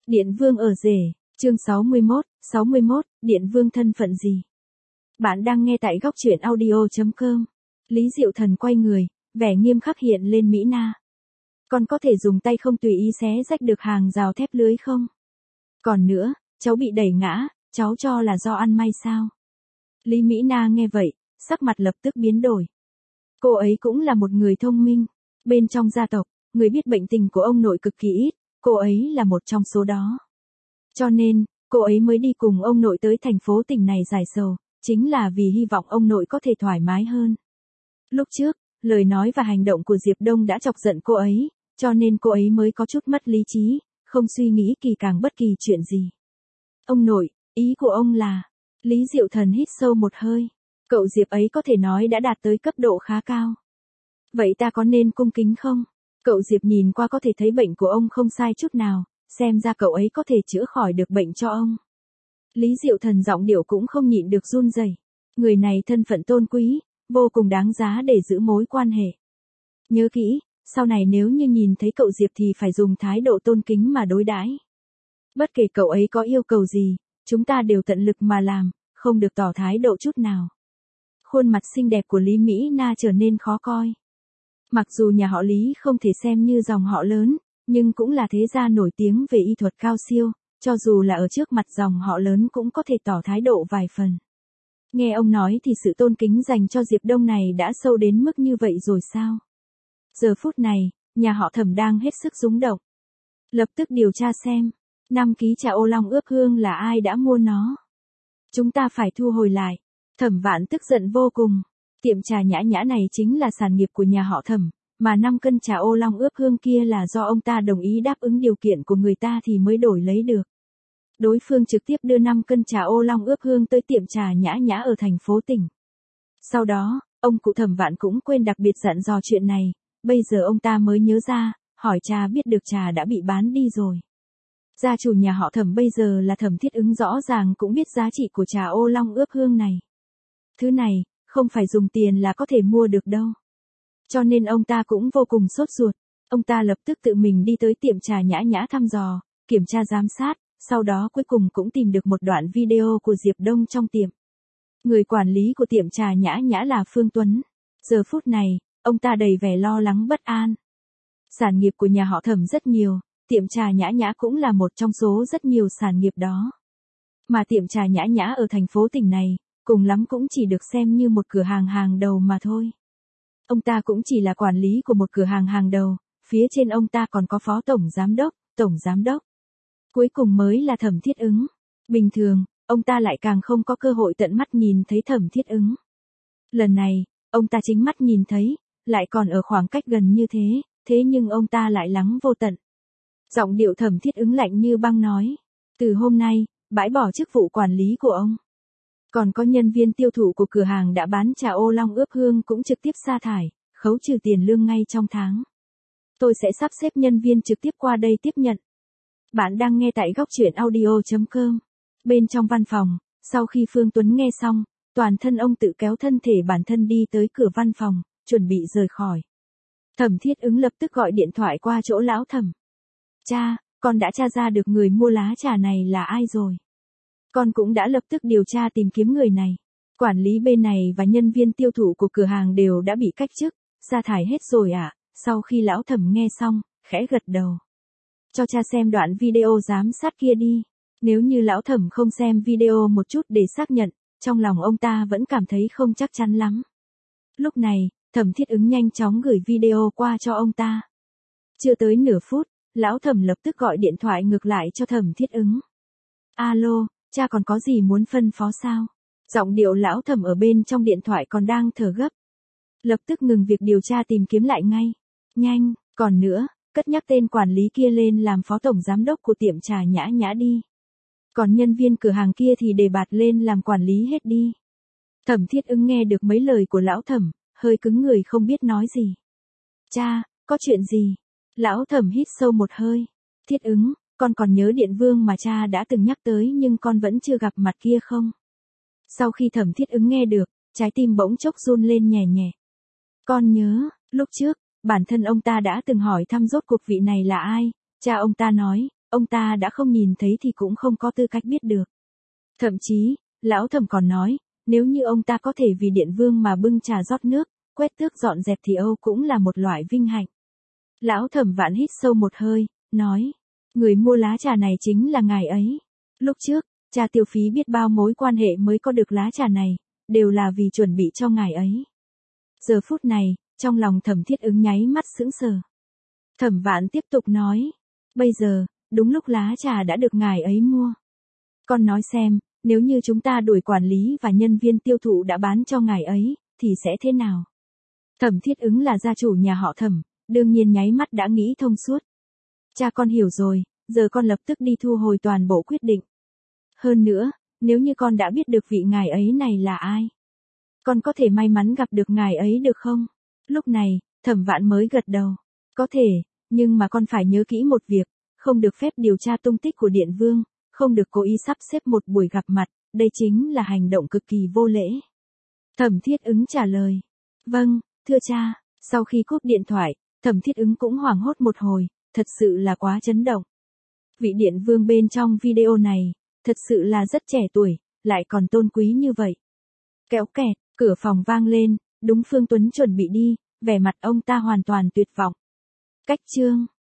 Điện Vương ở rể, chương 61, Điện Vương thân phận gì? Bạn đang nghe tại góc truyện audio.com. Lý Diệu Thần quay người, vẻ nghiêm khắc hiện lên Mỹ Na. Con có thể dùng tay không tùy ý xé rách được hàng rào thép lưới không? Còn nữa, cháu bị đẩy ngã, cháu cho là do ăn may sao? Lý Mỹ Na nghe vậy, sắc mặt lập tức biến đổi. Cô ấy cũng là một người thông minh. Bên trong gia tộc, người biết bệnh tình của ông nội cực kỳ ít, cô ấy là một trong số đó. Cho nên, cô ấy mới đi cùng ông nội tới thành phố tỉnh này giải sầu, chính là vì hy vọng ông nội có thể thoải mái hơn. Lúc trước, lời nói và hành động của Diệp Đông đã chọc giận cô ấy, cho nên cô ấy mới có chút mất lý trí, không suy nghĩ kỳ càng bất kỳ chuyện gì. Ông nội, ý của ông là... Lý Diệu Thần hít sâu một hơi. Cậu Diệp ấy có thể nói đã đạt tới cấp độ khá cao. Vậy ta có nên cung kính không? Cậu Diệp nhìn qua có thể thấy bệnh của ông không sai chút nào, xem ra cậu ấy có thể chữa khỏi được bệnh cho ông. Lý Diệu Thần giọng điệu cũng không nhịn được run rẩy. Người này thân phận tôn quý, vô cùng đáng giá để giữ mối quan hệ. Nhớ kỹ, sau này nếu như nhìn thấy cậu Diệp thì phải dùng thái độ tôn kính mà đối đãi. Bất kể cậu ấy có yêu cầu gì, chúng ta đều tận lực mà làm, không được tỏ thái độ chút nào. Khuôn mặt xinh đẹp của Lý Mỹ Na trở nên khó coi. Mặc dù nhà họ Lý không thể xem như dòng họ lớn, nhưng cũng là thế gia nổi tiếng về y thuật cao siêu, cho dù là ở trước mặt dòng họ lớn cũng có thể tỏ thái độ vài phần. Nghe ông nói thì sự tôn kính dành cho Diệp Đông này đã sâu đến mức như vậy rồi sao? Giờ phút này, nhà họ Thẩm đang hết sức rúng động. Lập tức điều tra xem, 5 ký trà ô long ướp hương là ai đã mua nó. Chúng ta phải thu hồi lại. Thẩm Vạn tức giận vô cùng. Tiệm trà Nhã Nhã này chính là sản nghiệp của nhà họ Thẩm, mà 5 cân trà ô long ướp hương kia là do ông ta đồng ý đáp ứng điều kiện của người ta thì mới đổi lấy được. Đối phương trực tiếp đưa 5 cân trà ô long ướp hương tới tiệm trà Nhã Nhã ở thành phố tỉnh. Sau đó, ông cụ Thẩm Vạn cũng quên đặc biệt dặn dò chuyện này, bây giờ ông ta mới nhớ ra, hỏi trà biết được trà đã bị bán đi rồi. Gia chủ nhà họ Thẩm bây giờ là Thẩm Thiết Ứng rõ ràng cũng biết giá trị của trà ô long ướp hương này. Thứ này, không phải dùng tiền là có thể mua được đâu. Cho nên ông ta cũng vô cùng sốt ruột. Ông ta lập tức tự mình đi tới tiệm trà Nhã Nhã thăm dò, kiểm tra giám sát, sau đó cuối cùng cũng tìm được một đoạn video của Diệp Đông trong tiệm. Người quản lý của tiệm trà Nhã Nhã là Phương Tuấn. Giờ phút này, ông ta đầy vẻ lo lắng bất an. Sản nghiệp của nhà họ Thẩm rất nhiều, tiệm trà Nhã Nhã cũng là một trong số rất nhiều sản nghiệp đó. Mà tiệm trà Nhã Nhã ở thành phố tỉnh này, cùng lắm cũng chỉ được xem như một cửa hàng hàng đầu mà thôi. Ông ta cũng chỉ là quản lý của một cửa hàng hàng đầu, phía trên ông ta còn có phó tổng giám đốc. Cuối cùng mới là Thẩm Thiết Ứng. Bình thường, ông ta lại càng không có cơ hội tận mắt nhìn thấy Thẩm Thiết Ứng. Lần này, ông ta chính mắt nhìn thấy, lại còn ở khoảng cách gần như thế nhưng ông ta lại lắng vô tận. Giọng điệu Thẩm Thiết Ứng lạnh như băng nói, từ hôm nay, bãi bỏ chức vụ quản lý của ông. Còn có nhân viên tiêu thụ của cửa hàng đã bán trà ô long ướp hương cũng trực tiếp sa thải, khấu trừ tiền lương ngay trong tháng. Tôi sẽ sắp xếp nhân viên trực tiếp qua đây tiếp nhận. Bạn đang nghe tại góc truyện audio.com. Bên trong văn phòng, sau khi Phương Tuấn nghe xong, toàn thân ông tự kéo thân thể bản thân đi tới cửa văn phòng, chuẩn bị rời khỏi. Thẩm Thiết Ứng lập tức gọi điện thoại qua chỗ lão Thẩm. Cha, con đã tra ra được người mua lá trà này là ai rồi. Con cũng đã lập tức điều tra tìm kiếm người này. Quản lý bên này và nhân viên tiêu thụ của cửa hàng đều đã bị cách chức, sa thải hết rồi ạ. Sau khi lão Thẩm nghe xong, khẽ gật đầu. Cho cha xem đoạn video giám sát kia đi. Nếu như lão Thẩm không xem video một chút để xác nhận, trong lòng ông ta vẫn cảm thấy không chắc chắn lắm. Lúc này, Thẩm Thiết Ứng nhanh chóng gửi video qua cho ông ta. Chưa tới nửa phút, lão Thẩm lập tức gọi điện thoại ngược lại cho Thẩm Thiết Ứng. Alo, cha còn có gì muốn phân phó sao? Giọng điệu lão Thẩm ở bên trong điện thoại còn đang thở gấp. Lập tức ngừng việc điều tra tìm kiếm lại ngay. Nhanh, còn nữa, cất nhắc tên quản lý kia lên làm phó tổng giám đốc của tiệm trà Nhã Nhã đi. Còn nhân viên cửa hàng kia thì đề bạt lên làm quản lý hết đi. Thẩm Thiết Ứng nghe được mấy lời của lão Thẩm, hơi cứng người không biết nói gì. Cha, có chuyện gì? Lão Thẩm hít sâu một hơi. Thiết Ứng, con còn nhớ Điện Vương mà cha đã từng nhắc tới nhưng con vẫn chưa gặp mặt kia không? Sau khi Thẩm Thiết Ứng nghe được, trái tim bỗng chốc run lên nhẹ nhẹ. Con nhớ, lúc trước, bản thân ông ta đã từng hỏi thăm rốt cuộc vị này là ai, cha ông ta nói, ông ta đã không nhìn thấy thì cũng không có tư cách biết được. Thậm chí, lão Thẩm còn nói, nếu như ông ta có thể vì Điện Vương mà bưng trà rót nước, quét tước dọn dẹp thì Âu cũng là một loại vinh hạnh. Lão Thẩm Vạn hít sâu một hơi, nói, người mua lá trà này chính là ngài ấy. Lúc trước, cha tiêu phí biết bao mối quan hệ mới có được lá trà này, đều là vì chuẩn bị cho ngài ấy. Giờ phút này, trong lòng Thẩm Thiết Ứng nháy mắt sững sờ. Thẩm Vạn tiếp tục nói, bây giờ, đúng lúc lá trà đã được ngài ấy mua. Con nói xem, nếu như chúng ta đuổi quản lý và nhân viên tiêu thụ đã bán cho ngài ấy, thì sẽ thế nào? Thẩm Thiết Ứng là gia chủ nhà họ Thẩm, đương nhiên nháy mắt đã nghĩ thông suốt. Cha con hiểu rồi, giờ con lập tức đi thu hồi toàn bộ quyết định. Hơn nữa, nếu như con đã biết được vị ngài ấy này là ai, con có thể may mắn gặp được ngài ấy được không? Lúc này, Thẩm Vạn mới gật đầu. Có thể, nhưng mà con phải nhớ kỹ một việc, không được phép điều tra tung tích của Điện Vương, không được cố ý sắp xếp một buổi gặp mặt, đây chính là hành động cực kỳ vô lễ. Thẩm Thiết Ứng trả lời. Vâng, thưa cha. Sau khi cúp điện thoại, Thẩm Thiết Ứng cũng hoảng hốt một hồi, thật sự là quá chấn động. Vị Điện Vương bên trong video này, thật sự là rất trẻ tuổi, lại còn tôn quý như vậy. Kéo kẹt, cửa phòng vang lên, đúng Phương Tuấn chuẩn bị đi, vẻ mặt ông ta hoàn toàn tuyệt vọng. Cách chương